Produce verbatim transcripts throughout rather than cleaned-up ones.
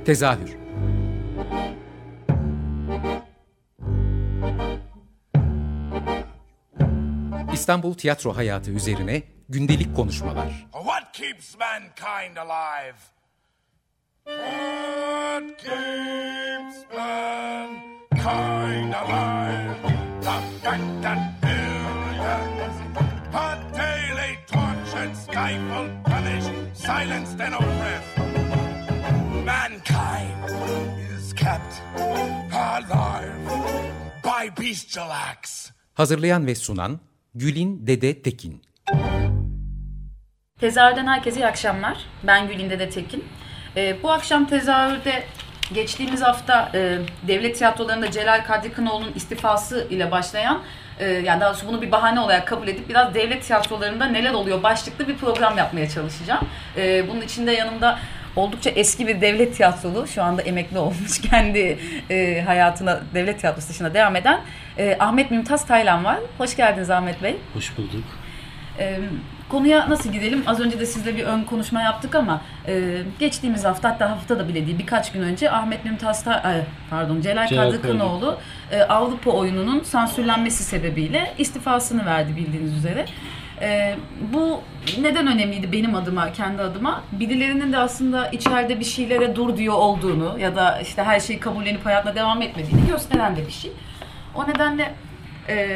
Tezahür. İstanbul tiyatro hayatı üzerine gündelik konuşmalar. What keeps mankind alive? What keeps mankind alive? The fact that millions are daily tortured, stifled, punished, silenced and oppressed. Mankind is kept alive by bestial acts. Hazırlayan ve sunan Gülin Dede Tekin. Tezahürden herkese iyi akşamlar. Ben Gülin Dede Tekin. Ee, bu akşam tezahürde geçtiğimiz hafta e, devlet tiyatrolarında Celal Kadri Kınoğlu'nun istifası ile başlayan, e, yani daha doğrusu bunu bir bahane olarak kabul edip biraz devlet tiyatrolarında neler oluyor başlıklı bir program yapmaya çalışacağım. E, bunun için de yanımda oldukça eski bir devlet tiyatrolu, şu anda emekli olmuş, kendi e, hayatına devlet tiyatrosu dışında devam eden e, Ahmet Mümtaz Taylan var. Hoş geldiniz Ahmet Bey. Hoş bulduk. E, konuya nasıl gidelim? Az önce de sizle bir ön konuşma yaptık ama e, geçtiğimiz hafta, hatta hafta da bile değil, birkaç gün önce Ahmet Mümtaz Taylan, pardon Celal Kadri Kınoğlu e, Avrupa oyununun sansürlenmesi sebebiyle istifasını verdi bildiğiniz üzere. Ee, bu neden önemliydi benim adıma, kendi adıma? Birilerinin de aslında içeride bir şeylere dur diyor olduğunu ya da işte her şeyi kabullenip hayatına devam etmediğini gösteren de bir şey. O nedenle e,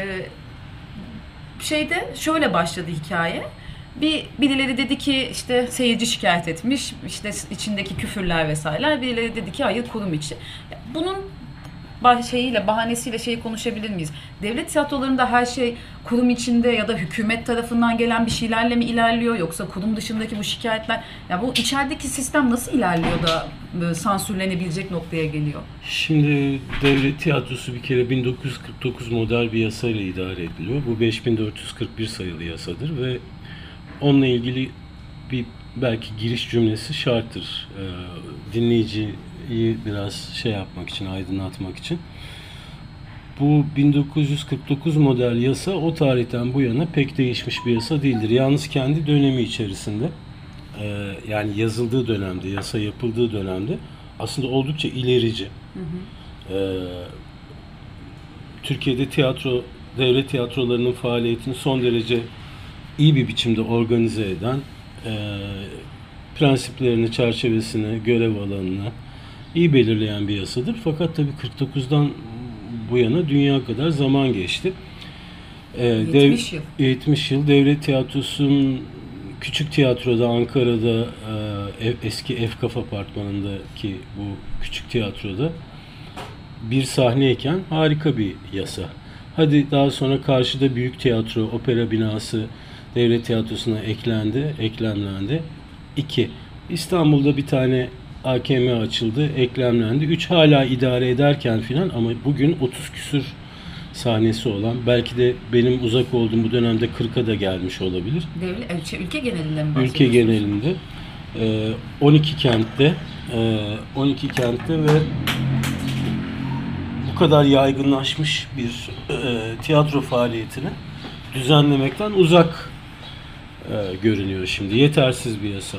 şeyde şöyle başladı hikaye. Bir birileri dedi ki işte seyirci şikayet etmiş, işte içindeki küfürler vesaireler. Birileri dedi ki hayır, kurum içi. Bunun şeyiyle, bahanesiyle şeyi konuşabilir miyiz? Devlet tiyatrolarında her şey kurum içinde ya da hükümet tarafından gelen bir şeylerle mi ilerliyor, yoksa kurum dışındaki bu şikayetler, ya bu içerideki sistem nasıl ilerliyor da e, sansürlenebilecek noktaya geliyor? Şimdi devlet tiyatrosu bir kere bin dokuz yüz kırk dokuz model bir yasayla idare ediliyor. Bu beş bin dört yüz kırk bir sayılı yasadır ve onunla ilgili bir belki giriş cümlesi şarttır. Ee, dinleyiciyi biraz şey yapmak için, aydınlatmak için. Bu bin dokuz yüz kırk dokuz model yasa o tarihten bu yana pek değişmiş bir yasa değildir. Yalnız kendi dönemi içerisinde, e, yani yazıldığı dönemde, yasa yapıldığı dönemde aslında oldukça ilerici. Hı hı. E, Türkiye'de tiyatro, devlet tiyatrolarının faaliyetini son derece iyi bir biçimde organize eden, e, prensiplerini, çerçevesini, görev alanını iyi belirleyen bir yasadır. Fakat tabii kırk dokuzdan bu yana dünya kadar zaman geçti. Ee, yetmiş yıl. yetmiş yıl. Devlet tiyatrosunun küçük tiyatroda, Ankara'da, e, eski Efkaf Apartmanı'ndaki bu küçük tiyatroda bir sahneyken harika bir yasa. Hadi daha sonra karşıda büyük tiyatro, opera binası devlet tiyatrosuna eklendi, eklemlendi. İki, İstanbul'da bir tane A K M açıldı, eklemlendi. Üç, hala idare ederken filan ama bugün otuz küsür sahnesi olan, belki de benim uzak olduğum bu dönemde kırka da gelmiş olabilir. Devlet, ülke, ülke genelinde mi bahsediyorsunuz? Ülke genelinde. on iki kentte, on iki kentte ve bu kadar yaygınlaşmış bir tiyatro faaliyetini düzenlemekten uzak görünüyor şimdi. Yetersiz bir yasa.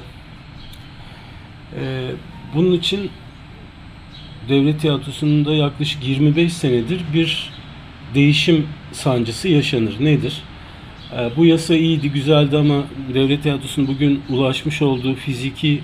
Bunun için devlet tiyatrosunda yaklaşık yirmi beş senedir bir değişim sancısı yaşanır. Nedir? Bu yasa iyiydi, güzeldi ama devlet tiyatrosunun bugün ulaşmış olduğu fiziki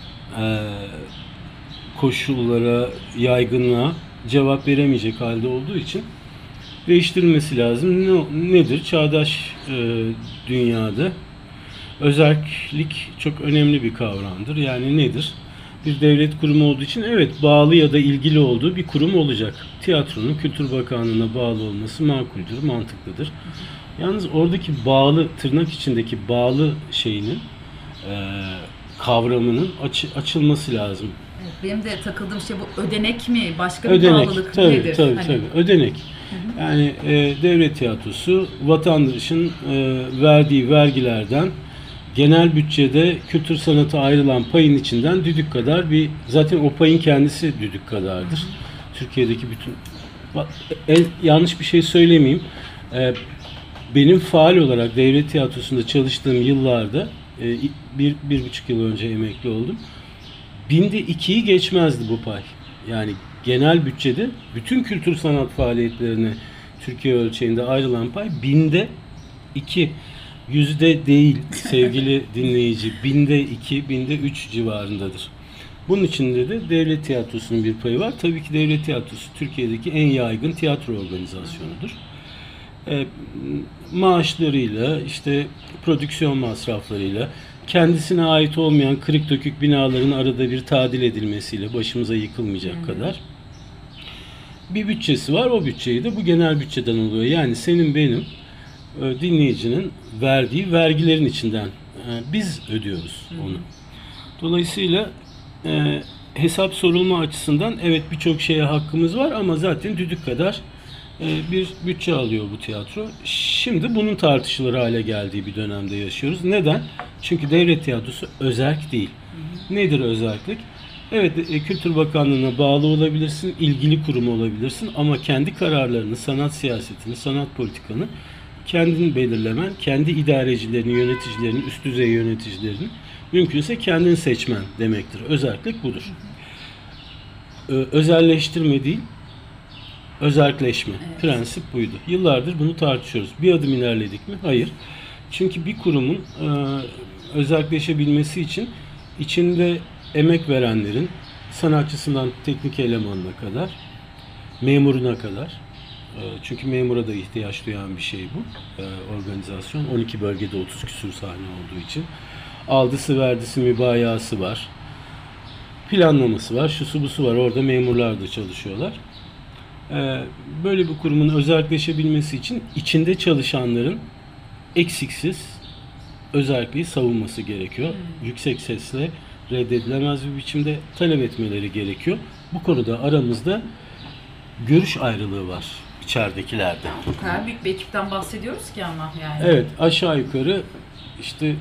koşullara, yaygınlığa cevap veremeyecek halde olduğu için değiştirilmesi lazım. Nedir? Çağdaş dünyada özerklik çok önemli bir kavramdır. Yani nedir? Bir devlet kurumu olduğu için evet bağlı ya da ilgili olduğu bir kurum olacak. Tiyatronun Kültür Bakanlığı'na bağlı olması makuldür, mantıklıdır. Yalnız oradaki bağlı, tırnak içindeki bağlı şeyinin, e, kavramının aç, açılması lazım. Evet, benim de takıldığım şey bu, ödenek mi? Başka ödenek, bir bağlılık tabii, nedir? Tabii hani... tabii, ödenek. Hı hı. Yani e, devlet tiyatrosu vatandaşın e, verdiği vergilerden genel bütçede kültür sanata ayrılan payın içinden düdük kadar bir, zaten o payın kendisi düdük kadardır. Hı hı. Türkiye'deki bütün, en, yanlış bir şey söylemeyeyim. E, benim faal olarak devlet tiyatrosunda çalıştığım yıllarda, e, bir, bir buçuk yıl önce emekli oldum. binde ikiyi geçmezdi bu pay. Yani genel bütçede bütün kültür sanat faaliyetlerine Türkiye ölçeğinde ayrılan pay binde iki. Yüzde değil sevgili dinleyici. Binde iki, binde üç civarındadır. Bunun içinde de devlet tiyatrosunun bir payı var. Tabii ki devlet tiyatrosu Türkiye'deki en yaygın tiyatro organizasyonudur. E, maaşlarıyla, işte prodüksiyon masraflarıyla, kendisine ait olmayan kırık dökük binaların arada bir tadil edilmesiyle başımıza yıkılmayacak hmm. kadar bir bütçesi var. O bütçeyi de bu genel bütçeden oluyor. Yani senin benim dinleyicinin verdiği vergilerin içinden biz ödüyoruz onu. Dolayısıyla e, hesap sorulma açısından evet birçok şeye hakkımız var ama zaten düdük kadar e, bir bütçe alıyor bu tiyatro. Şimdi bunun tartışılır hale geldiği bir dönemde yaşıyoruz. Neden? Çünkü devlet tiyatrosu özerk değil. Nedir özerklik? Evet, e, Kültür Bakanlığı'na bağlı olabilirsin, ilgili kurum olabilirsin ama kendi kararlarını, sanat siyasetini, sanat politikanı kendin belirlemen, kendi idarecilerini, yöneticilerini, üst düzey yöneticilerini mümkünse kendin seçmen demektir. Özerklik budur. Özelleştirme değil, özerkleşme. Evet. Prensip buydu. Yıllardır bunu tartışıyoruz. Bir adım ilerledik mi? Hayır. Çünkü bir kurumun e, özerkleşebilmesi için içinde emek verenlerin, sanatçısından teknik elemanına kadar, memuruna kadar, çünkü memura da ihtiyaç duyan bir şey bu organizasyon. on iki bölgede otuz küsur sahne olduğu için. Aldısı verdisi mübayası var. Planlaması var. Şusu busu var. Orada memurlar da çalışıyorlar. Böyle bir kurumun özerkleşebilmesi için içinde çalışanların eksiksiz özerkliği savunması gerekiyor. Hmm. Yüksek sesle reddedilemez bir biçimde talep etmeleri gerekiyor. Bu konuda aramızda görüş ayrılığı var. İçeridekilerde. O kadar büyük bir ekipten bahsediyoruz ki ama yani. Evet, aşağı yukarı işte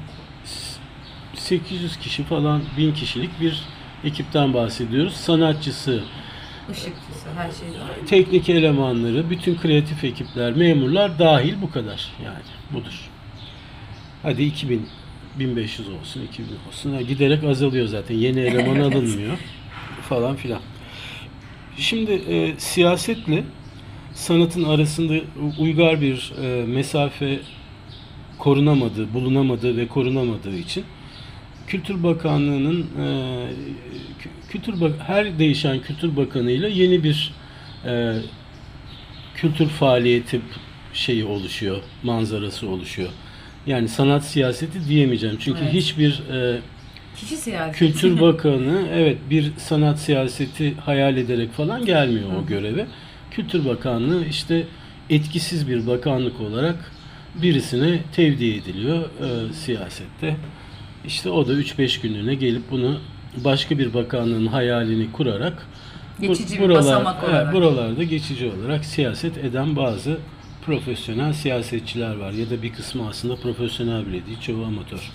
sekiz yüz kişi falan, bin kişilik bir ekipten bahsediyoruz. Sanatçısı, ışıkçısı, her şey var. Teknik elemanları, bütün kreatif ekipler, memurlar dahil bu kadar yani. Budur. Hadi iki bin, bin beş yüz olsun, iki bin olsun. Ha, giderek azalıyor zaten. Yeni eleman evet. alınmıyor falan filan. Şimdi e, siyasetle sanatın arasında uygar bir e, mesafe korunamadığı, bulunamadığı ve korunamadığı için Kültür Bakanlığı'nın e, kültür bak her değişen Kültür Bakanı'yla yeni bir e, kültür faaliyeti şeyi oluşuyor, manzarası oluşuyor. Yani sanat siyaseti diyemeyeceğim. Çünkü evet. hiçbir e, Kişi siyaseti. Kültür Bakanı evet bir sanat siyaseti hayal ederek falan gelmiyor Hı. o göreve. Kültür Bakanlığı işte etkisiz bir bakanlık olarak birisine tevdi ediliyor e, siyasette. İşte o da üç beş günlüğüne gelip bunu başka bir bakanlığın hayalini kurarak geçici buralar, bir basamak olarak. E, buralarda geçici olarak siyaset eden bazı profesyonel siyasetçiler var. Ya da bir kısmı aslında profesyonel bile değil, çoğu amatör.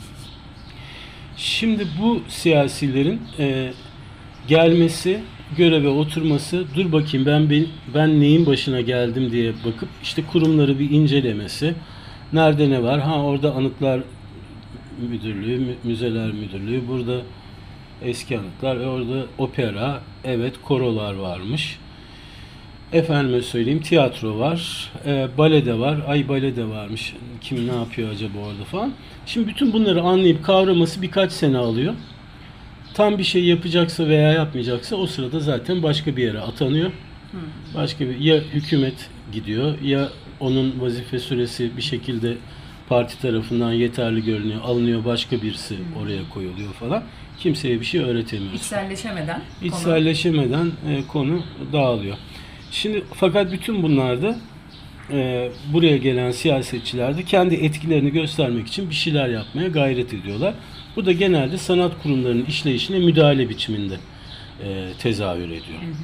Şimdi bu siyasilerin e, gelmesi, göreve oturması, dur bakayım ben, ben ben neyin başına geldim diye bakıp işte kurumları bir incelemesi, nerede ne var? Ha orada Anıtlar Müdürlüğü, Müzeler Müdürlüğü, burada eski anıtlar, orada opera, evet korolar varmış. Efendime söyleyeyim tiyatro var, e, bale de var, ay bale de varmış, kim ne yapıyor acaba orada falan. Şimdi bütün bunları anlayıp kavraması birkaç sene alıyor. Tam bir şey yapacaksa veya yapmayacaksa o sırada zaten başka bir yere atanıyor. Başka bir, ya hükümet gidiyor ya onun vazife süresi bir şekilde parti tarafından yeterli görünüyor, alınıyor, başka birisi oraya koyuluyor falan. Kimseye bir şey öğretemiyor. İçselleşemeden İçselleşemeden konu, e, konu dağılıyor. Şimdi fakat bütün bunlarda e, buraya gelen siyasetçiler de kendi etkilerini göstermek için bir şeyler yapmaya gayret ediyorlar. Bu da genelde sanat kurumlarının işleyişine müdahale biçiminde e, tezahür ediyor. Hı hı.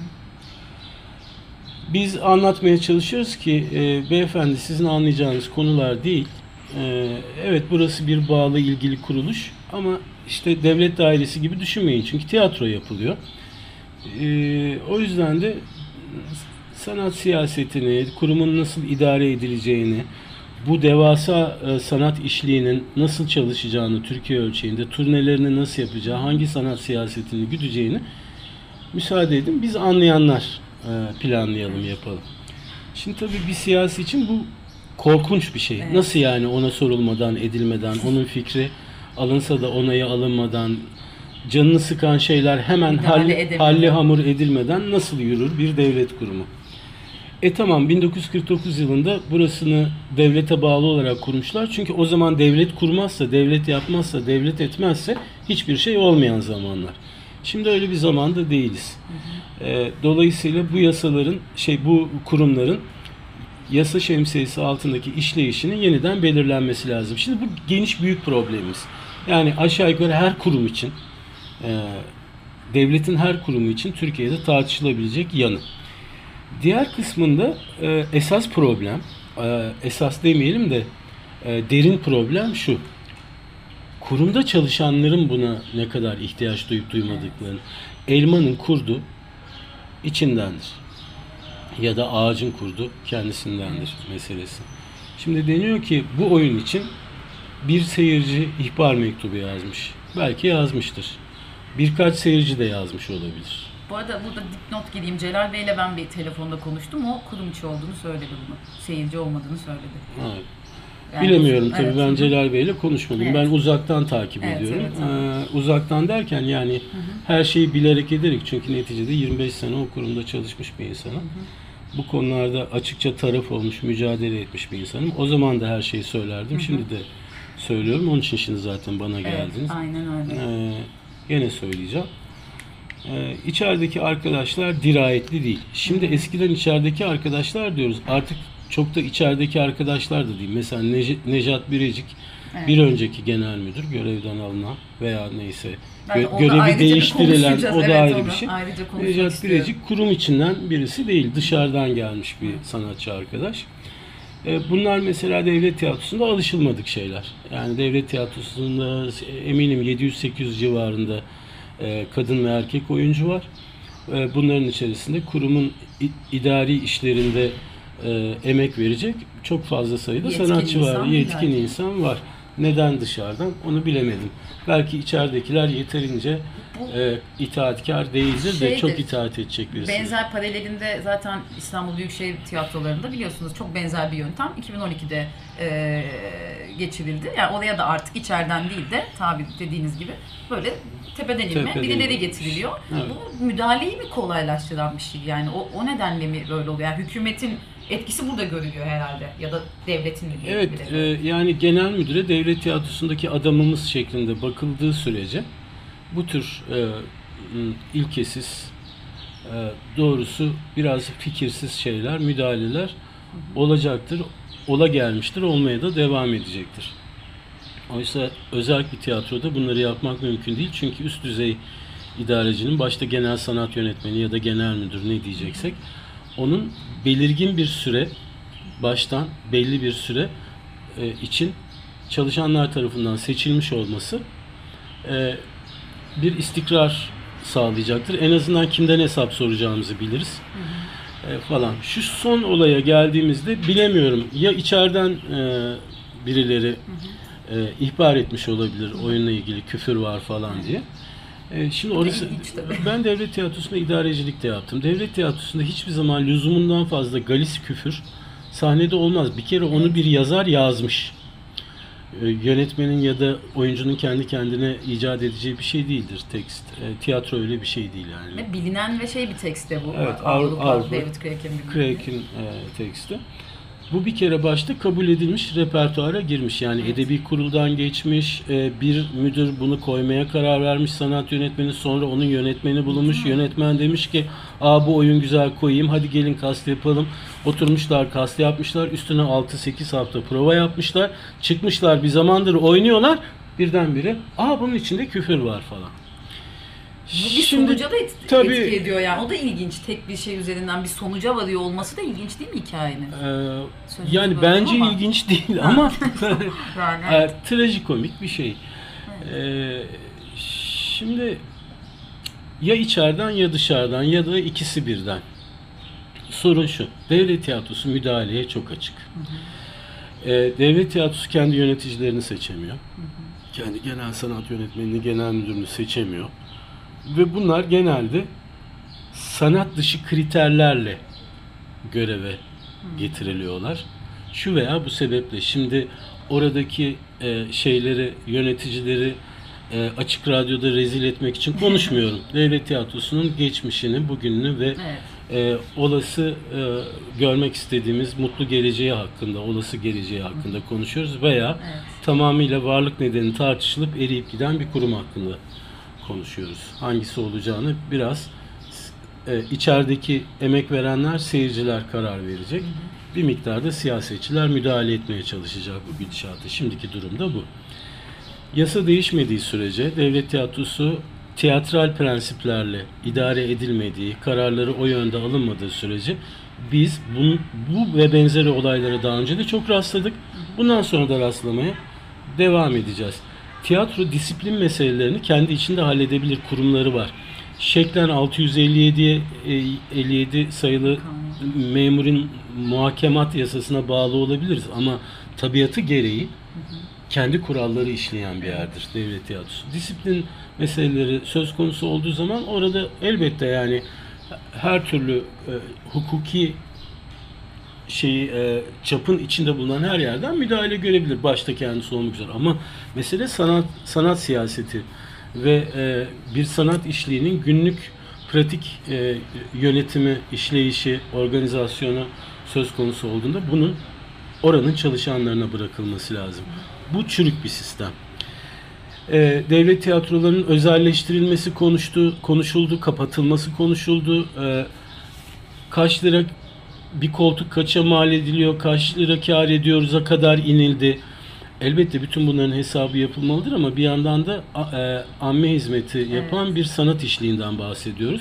Biz anlatmaya çalışıyoruz ki e, beyefendi sizin anlayacağınız konular değil. E, evet burası bir bağlı ilgili kuruluş ama işte devlet dairesi gibi düşünmeyin çünkü tiyatro yapılıyor. E, o yüzden de sanat siyasetini, kurumun nasıl idare edileceğini, bu devasa e, sanat işliğinin nasıl çalışacağını Türkiye ölçeğinde, turnelerini nasıl yapacağı, hangi sanat siyasetini güdeceğini müsaade edin biz anlayanlar e, planlayalım, yapalım. Şimdi tabii bir siyasi için bu korkunç bir şey. Evet. Nasıl yani ona sorulmadan, edilmeden, onun fikri alınsa da onayı alınmadan, canını sıkan şeyler hemen Müdahale hall, halli hamur edilmeden nasıl yürür bir devlet kurumu? E tamam, bin dokuz yüz kırk dokuz yılında burasını devlete bağlı olarak kurmuşlar. Çünkü o zaman devlet kurmazsa, devlet yapmazsa, devlet etmezse hiçbir şey olmayan zamanlar. Şimdi öyle bir zamanda değiliz. Hı hı. E, dolayısıyla bu yasaların, şey bu kurumların yasa şemsiyesi altındaki işleyişinin yeniden belirlenmesi lazım. Şimdi bu geniş büyük problemimiz. Yani aşağı yukarı her kurum için, e, devletin her kurumu için Türkiye'de tartışılabilecek yanı. Diğer kısmında e, esas problem, e, esas demeyelim de e, derin problem şu. Kurumda çalışanların buna ne kadar ihtiyaç duyup duymadıklarını. Elmanın kurdu içindendir. Ya da ağacın kurdu kendisindendir meselesi. Şimdi deniyor ki bu oyun için bir seyirci ihbar mektubu yazmış. Belki yazmıştır. Birkaç seyirci de yazmış olabilir. Bu arada burada dipnot gireyim. Celal Bey'le ben bir telefonda konuştum. O kurum içi olduğunu söyledi bunu. Seyirci olmadığını söyledi. Evet. Yani Bilemiyorum uzun, tabii, evet. ben Celal Bey'le konuşmadım. Evet. Ben uzaktan takip Evet, ediyorum. evet, evet. Ee, uzaktan derken yani hı hı. her şeyi bilerek ederek, çünkü neticede yirmi beş sene o kurumda çalışmış bir insanım. Hı hı. Bu konularda açıkça taraf olmuş, mücadele etmiş bir insanım. O zaman da her şeyi söylerdim. Hı hı. Şimdi de söylüyorum. Onun için şimdi zaten bana geldiniz. Evet, aynen öyle. Ee, gene söyleyeceğim. Ee, içerideki arkadaşlar dirayetli değil. Şimdi hı hı. eskiden içerideki arkadaşlar diyoruz. Artık çok da içerideki arkadaşlar da değil. Mesela Nec- Necat Birecik, evet. bir önceki genel müdür, görevden alınan veya neyse gö- görevi değiştirilen, o da evet, ayrı bir şey. Necat Birecik kurum içinden birisi değil. Dışarıdan gelmiş bir sanatçı arkadaş. Bunlar mesela devlet tiyatrosunda alışılmadık şeyler. Yani devlet tiyatrosunda eminim yedi yüz sekiz yüz civarında kadın ve erkek oyuncu var. Bunların içerisinde kurumun idari işlerinde e, emek verecek çok fazla sayıda yetkin sanatçı var, yetkin yani. insan var. Neden dışarıdan onu bilemedim. Belki içeridekiler yeterince e, itaatkar değildir Şeydir, de çok itaat edecek birisi. Benzer paralelinde zaten İstanbul Büyükşehir Tiyatroları'nda biliyorsunuz çok benzer bir yöntem iki bin on ikide e, geçirildi. Yani oraya da artık içeriden değil de tabi dediğiniz gibi böyle tepeden inme Tepeden birileri getiriliyor. Evet. Bu müdahaleyi mi kolaylaştıran bir şey? Yani o, o nedenle mi böyle oluyor? Yani hükümetin etkisi burada görülüyor herhalde ya da devletin mi? Evet, e, yani genel müdüre devlet tiyatrosundaki adamımız şeklinde bakıldığı sürece bu tür e, ilkesiz, e, doğrusu biraz fikirsiz şeyler, müdahaleler hı hı. olacaktır, ola gelmiştir, olmaya da devam edecektir. Oysa özel bir tiyatroda bunları yapmak mümkün değil. Çünkü üst düzey idarecinin, başta genel sanat yönetmeni ya da genel müdür ne diyeceksek, onun belirgin bir süre, baştan belli bir süre e, için çalışanlar tarafından seçilmiş olması e, bir istikrar sağlayacaktır. En azından kimden hesap soracağımızı biliriz. Hı hı. E, falan. Şu son olaya geldiğimizde bilemiyorum. Ya içeriden e, birileri hı hı. E, ihbar etmiş olabilir, hı hı. oyunla ilgili küfür var falan diye. E, şimdi orası, ben devlet tiyatrosunda idarecilik de yaptım. Devlet tiyatrosunda hiçbir zaman lüzumundan fazla galis küfür sahnede olmaz. Bir kere onu bir yazar yazmış. E, yönetmenin ya da oyuncunun kendi kendine icat edeceği bir şey değildir tekst. E, tiyatro öyle bir şey değil yani. Ve bilinen ve şey bir tekst de bu. Evet, Avrupa, Avrupa, David Craig'in Craig'in e, teksti. Bu bir kere başta kabul edilmiş, repertuara girmiş. Yani evet. edebi kuruldan geçmiş, bir müdür bunu koymaya karar vermiş, sanat yönetmeni, sonra onun yönetmeni bulunmuş. Hı. Yönetmen demiş ki, aa bu oyun güzel, koyayım, hadi gelin kast yapalım. Oturmuşlar, kast yapmışlar, üstüne altı sekiz hafta prova yapmışlar. Çıkmışlar, bir zamandır oynuyorlar, birdenbire aa bunun içinde küfür var falan. Bu bir Şimdi, sonuca da et, tabii, etki ediyor yani. O da ilginç. Tek bir şey üzerinden bir sonuca varıyor olması da ilginç değil mi hikayenin? E, yani bence ama. ilginç değil ama yani, evet. e, trajikomik bir şey. Evet. E, şimdi ya içeriden ya dışarıdan ya da ikisi birden. Sorun şu. Devlet tiyatrosu müdahaleye çok açık. Hı hı. E, devlet tiyatrosu kendi yöneticilerini seçemiyor. Hı hı. Kendi genel sanat yönetmenini, genel müdürünü seçemiyor. Ve bunlar genelde sanat dışı kriterlerle göreve hı. getiriliyorlar. Şu veya bu sebeple şimdi oradaki e, şeyleri, yöneticileri e, açık radyoda rezil etmek için konuşmuyorum. Devlet tiyatrosunun geçmişini, bugününü ve evet. e, olası e, görmek istediğimiz mutlu geleceği hakkında, olası geleceği hakkında konuşuyoruz veya evet. tamamıyla varlık nedeni tartışılıp eriyip giden bir kurum hakkında konuşuyoruz. Hangisi olacağını biraz e, içerideki emek verenler, seyirciler karar verecek. Hı hı. Bir miktarda siyasetçiler müdahale etmeye çalışacak bu gidişatı. Şimdiki durumda bu. Yasa değişmediği sürece devlet tiyatrosu tiyatral prensiplerle idare edilmediği, kararları o yönde alınmadığı sürece biz bu, bu ve benzeri olaylara daha önce de çok rastladık. Bundan sonra da rastlamaya devam edeceğiz. Tiyatro disiplin meselelerini kendi içinde halledebilir kurumları var. Şeklen altı yüz elli yediye elli yedi sayılı memurin muhakemat yasasına bağlı olabiliriz ama tabiatı gereği kendi kuralları işleyen bir yerdir devlet tiyatrosu. Disiplin meseleleri söz konusu olduğu zaman orada elbette yani her türlü e, hukuki şeyi e, çapın içinde bulunan her yerden müdahale görebilir. Başta kendisi olmak üzere. Ama mesele sanat sanat siyaseti ve e, bir sanat işliğinin günlük pratik e, yönetimi, işleyişi, organizasyonu söz konusu olduğunda bunun oranın çalışanlarına bırakılması lazım. Bu çürük bir sistem. E, devlet tiyatrolarının özelleştirilmesi konuştu, konuşuldu, kapatılması konuşuldu. E, kaç lira bir koltuk kaça mal ediliyor, kaç lira kâr ediyoruz'a kadar inildi. Elbette bütün bunların hesabı yapılmalıdır ama bir yandan da e, amme hizmeti yapan evet. bir sanat işliğinden bahsediyoruz.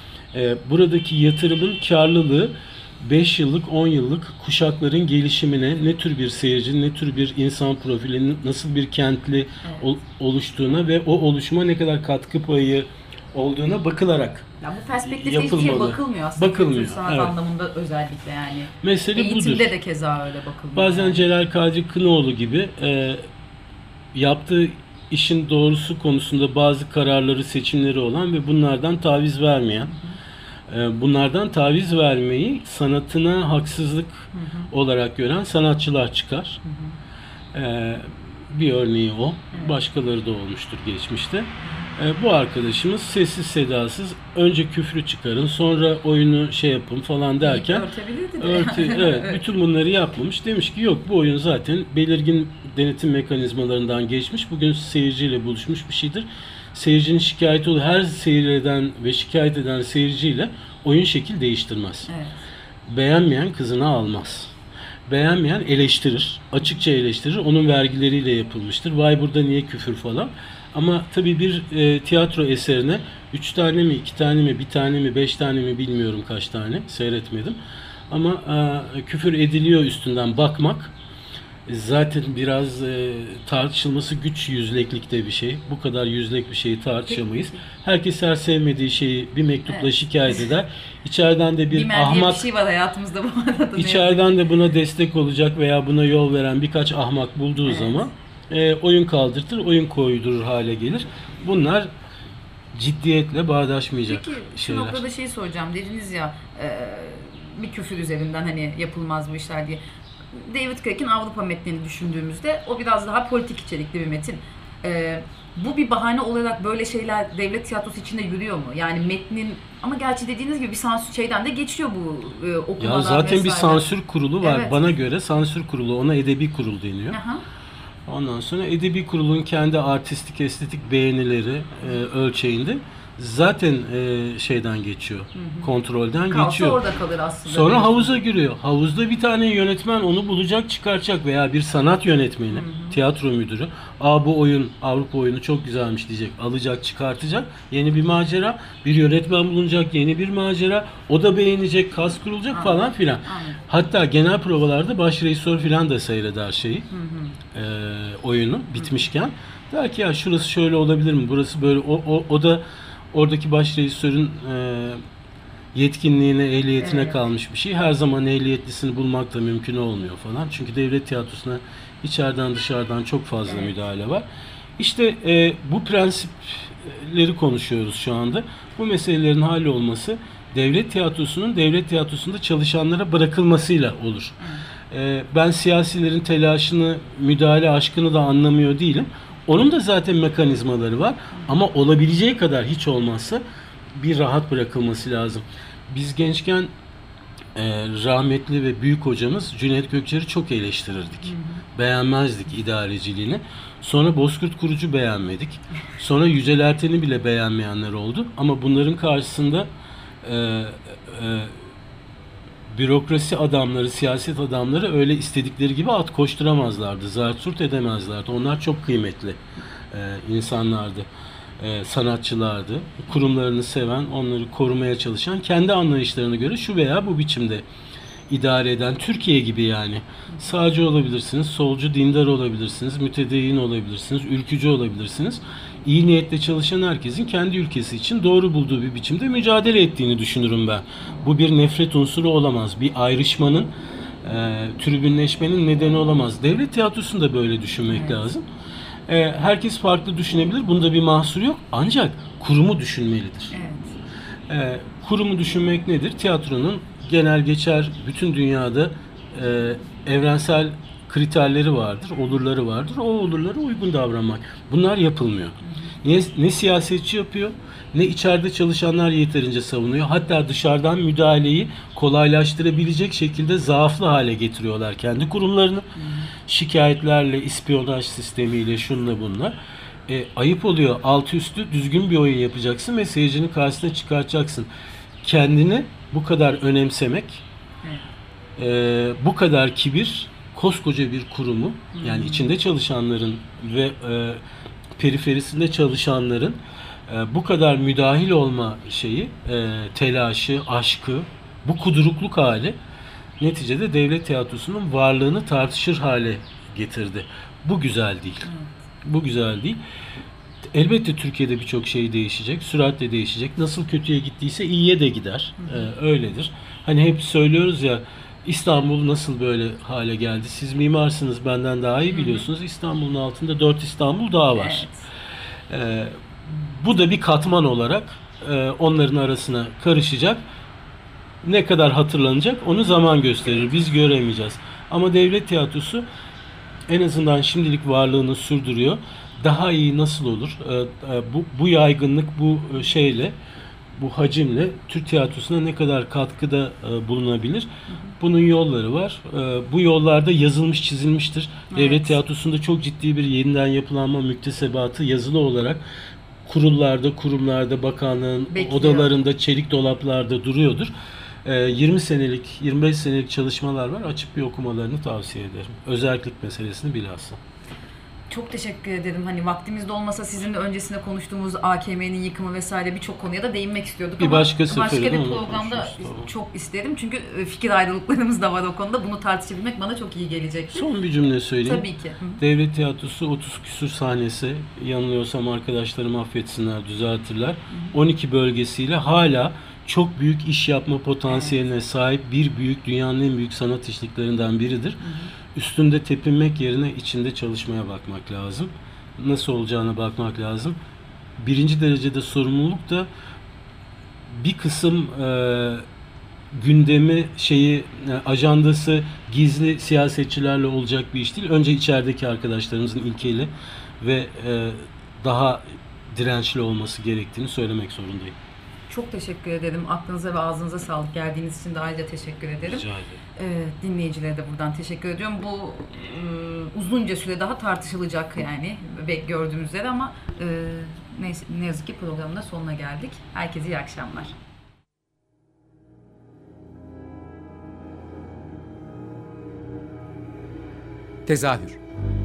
E, buradaki yatırımın karlılığı beş yıllık, on yıllık kuşakların gelişimine, ne tür bir seyirci, ne tür bir insan profilinin, nasıl bir kentli evet. ol, oluştuğuna ve o oluşuma ne kadar katkı payı olduğuna bakılarak ya bu perspektifte hiçbir şeye bakılmıyor aslında. Bakılmıyor. Sanat evet. anlamında özellikle yani. Mesele Eğitimde budur. de keza öyle bakılmıyor. Bazen yani. Celal Kadri Kınoğlu gibi e, yaptığı işin doğrusu konusunda bazı kararları, seçimleri olan ve bunlardan taviz vermeyen, hı hı. E, bunlardan taviz vermeyi sanatına haksızlık hı hı. olarak gören sanatçılar çıkar. Hı hı. E, bir örneği o. Evet. Başkaları da olmuştur geçmişte. E, bu arkadaşımız sessiz sedasız önce küfrü çıkarın, sonra oyunu şey yapın falan derken örte, evet, evet. bütün bunları yapmamış. Demiş ki yok, bu oyun zaten belirgin denetim mekanizmalarından geçmiş. Bugün seyirciyle buluşmuş bir şeydir. Seyircinin şikayeti olur. Her seyreden ve şikayet eden seyirciyle oyun şekil değiştirmez. Evet. Beğenmeyen kızını almaz. Beğenmeyen eleştirir. Açıkça eleştirir. Onun vergileriyle yapılmıştır. Vay burada niye küfür falan. Ama tabii bir e, tiyatro eserine üç tane mi, iki tane mi, bir tane mi, beş tane mi bilmiyorum kaç tane seyretmedim. Ama e, küfür ediliyor üstünden bakmak e, zaten biraz e, tartışılması güç yüzleklikte bir şey. Bu kadar yüzlek bir şeyi tartışamayız. Herkes her sevmediği şeyi bir mektupla evet. şikayet eder. İçeriden de bir Dimer ahmak, bir şey var hayatımızda bu arada. İçeriden de buna destek olacak veya buna yol veren birkaç ahmak bulduğu evet. zaman E, oyun kaldırtır, oyun koydurur hale gelir. Bunlar ciddiyetle bağdaşmayacak Peki, şeyler. Peki şu noktada şey soracağım. Dediniz ya e, bir küfür üzerinden hani yapılmaz bu işler diye. David Craig'in Avrupa metnini düşündüğümüzde o biraz daha politik içerikli bir metin. E, bu bir bahane olarak böyle şeyler devlet tiyatrosu içinde yürüyor mu? Yani metnin ama gerçi dediğiniz gibi bir sansür şeyden de geçiyor bu e, okumadan. Ya zaten vesaire. Bir sansür kurulu var. Evet. Bana göre sansür kurulu, ona edebi kurul deniyor. Aha. Ondan sonra edebi kurulun kendi artistik, estetik beğenileri e, ölçeğinde zaten e, şeyden geçiyor, hı hı. kontrolden Kalsa geçiyor. Orada kalır aslında. Sonra havuza giriyor. Havuzda bir tane yönetmen onu bulacak, çıkaracak veya bir sanat yönetmeni, hı hı. tiyatro müdürü, aa bu oyun, Avrupa oyunu çok güzelmiş diyecek, alacak, çıkartacak. Yeni bir macera, bir yönetmen bulunacak, yeni bir macera. O da beğenecek, kas kurulacak Anladım. falan filan. Anladım. Hatta genel provalarda baş rejisör filan da seyreder şeyi, hı hı. E, oyunu bitmişken. Hı hı. Der ki ya şurası şöyle olabilir mi? Burası böyle. O, o, o da oradaki baş rejisörün e, yetkinliğine, ehliyetine Evet. kalmış bir şey. Her zaman ehliyetlisini bulmak da mümkün olmuyor falan. Çünkü devlet tiyatrosuna içeriden dışarıdan çok fazla Evet. müdahale var. İşte e, bu prensipleri konuşuyoruz şu anda. Bu meselelerin hallolması devlet tiyatrosunun devlet tiyatrosunda çalışanlara bırakılmasıyla olur. E, ben siyasilerin telaşını, müdahale aşkını da anlamıyor değilim. Onun da zaten mekanizmaları var. Ama olabileceği kadar hiç olmazsa bir rahat bırakılması lazım. Biz gençken e, rahmetli ve büyük hocamız Cüneyt Gökçer'i çok eleştirirdik. Hı hı. Beğenmezdik idareciliğini. Sonra Bozkurt Kurucu beğenmedik. Sonra Yücel Erten'i bile beğenmeyenler oldu. Ama bunların karşısında e, e, bürokrasi adamları, siyaset adamları öyle istedikleri gibi at koşturamazlardı. Zart edemezlerdi. Onlar çok kıymetli e, insanlardı. E, sanatçılardı. Kurumlarını seven, onları korumaya çalışan, kendi anlayışlarına göre şu veya bu biçimde idare eden, Türkiye gibi yani. Sağcı olabilirsiniz, solcu, dindar olabilirsiniz, mütedeyyin olabilirsiniz, ülkücü olabilirsiniz. İyi niyetle çalışan herkesin kendi ülkesi için doğru bulduğu bir biçimde mücadele ettiğini düşünürüm ben. Bu bir nefret unsuru olamaz. Bir ayrışmanın, e, tribünleşmenin nedeni olamaz. Devlet tiyatrosunu da böyle düşünmek evet. lazım. E, herkes farklı düşünebilir. Bunda bir mahsur yok. Ancak kurumu düşünmelidir. Evet. E, kurumu düşünmek nedir? Tiyatronun genel geçer bütün dünyada e, evrensel kriterleri vardır, olurları vardır. O olurlara uygun davranmak. Bunlar yapılmıyor. Ne, ne siyasetçi yapıyor, ne içeride çalışanlar yeterince savunuyor. Hatta dışarıdan müdahaleyi kolaylaştırabilecek şekilde zaaflı hale getiriyorlar kendi kurumlarını. Şikayetlerle, ispiyonaj sistemiyle, şunla bunla. E, ayıp oluyor. Altı üstü düzgün bir oyun yapacaksın ve seyircinin karşısına çıkartacaksın. Kendini bu kadar önemsemek, e, bu kadar kibir, koskoca bir kurumu, yani içinde çalışanların ve e, periferisinde çalışanların e, bu kadar müdahil olma şeyi, e, telaşı, aşkı, bu kudurukluk hali neticede devlet tiyatrosunun varlığını tartışır hale getirdi. Bu güzel değil. Bu güzel değil. Elbette Türkiye'de birçok şey değişecek, süratle değişecek. Nasıl kötüye gittiyse iyiye de gider. Ee, öyledir. Hani hep söylüyoruz ya, İstanbul nasıl böyle hale geldi? Siz mimarsınız, benden daha iyi biliyorsunuz. İstanbul'un altında dört İstanbul daha var. Evet. Ee, bu da bir katman olarak e, onların arasına karışacak. Ne kadar hatırlanacak onu zaman gösterir. Biz göremeyeceğiz. Ama devlet tiyatrosu en azından şimdilik varlığını sürdürüyor. Daha iyi nasıl olur? Ee, bu, bu yaygınlık, bu şeyle, bu hacimle Türk tiyatrosuna ne kadar katkıda e, bulunabilir? Bunun yolları var. E, bu yollarda yazılmış, çizilmiştir. Evet. Devlet tiyatrosunda çok ciddi bir yeniden yapılanma müktesebatı yazılı olarak kurullarda, kurumlarda, bakanlığın bekliyor. Odalarında, çelik dolaplarda duruyordur. E, yirmi senelik, yirmi beş senelik çalışmalar var. Açıp bir okumalarını tavsiye ederim. Özellik meselesini bilhassa. Çok teşekkür ederim. Hani vaktimizde olmasa sizinle öncesinde konuştuğumuz A K M'nin yıkımı vesaire birçok konuya da değinmek istiyorduk bir ama başka, başka bir programda çok isterim. Çünkü fikir ayrılıklarımız da var o konuda. Bunu tartışabilmek bana çok iyi gelecektir. Son bir cümle söyleyeyim. Tabii ki. Hı. Devlet tiyatrosu otuz küsur sahnesi, yanılıyorsam arkadaşlarım affetsinler, düzeltirler. Hı hı. on iki bölgesiyle hala çok büyük iş yapma potansiyeline evet. sahip bir büyük, dünyanın en büyük sanat işliklerinden biridir. Hı hı. Üstünde tepinmek yerine içinde çalışmaya bakmak lazım. Nasıl olacağına bakmak lazım. Birinci derecede sorumluluk da bir kısım e, gündemi, şeyi, e, ajandası gizli siyasetçilerle olacak bir iş değil. Önce içerideki arkadaşlarımızın ilkeyle ve e, daha dirençli olması gerektiğini söylemek zorundayım. Çok teşekkür ederim. Aklınıza ve ağzınıza sağlık. Geldiğiniz için de ayrıca teşekkür ederim. Rica ederim. Ee, dinleyicilere de buradan teşekkür ediyorum. Bu e, uzunca süre daha tartışılacak yani gördüğümüz üzere ama e, neyse, ne yazık ki programın da sonuna geldik. Herkese iyi akşamlar. Tezahür.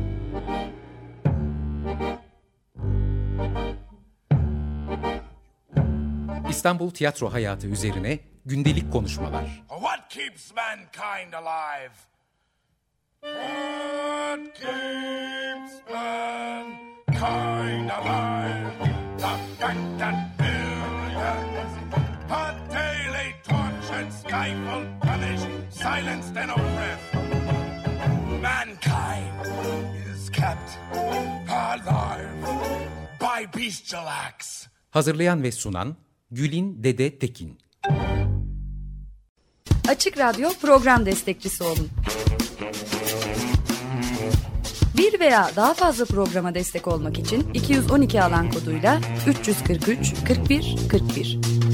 İstanbul tiyatro hayatı üzerine gündelik konuşmalar. What keeps mankind alive? What keeps mankind alive? The fact that billions are daily stifled, punished, silenced, and oppressed. Mankind is kept alive by bestial acts. Hazırlayan ve sunan Gülin Dede Tekin. Açık Radyo program destekçisi olun. Bir veya daha fazla programa destek olmak için iki yüz on iki alan koduyla üç yüz kırk üç kırk bir kırk bir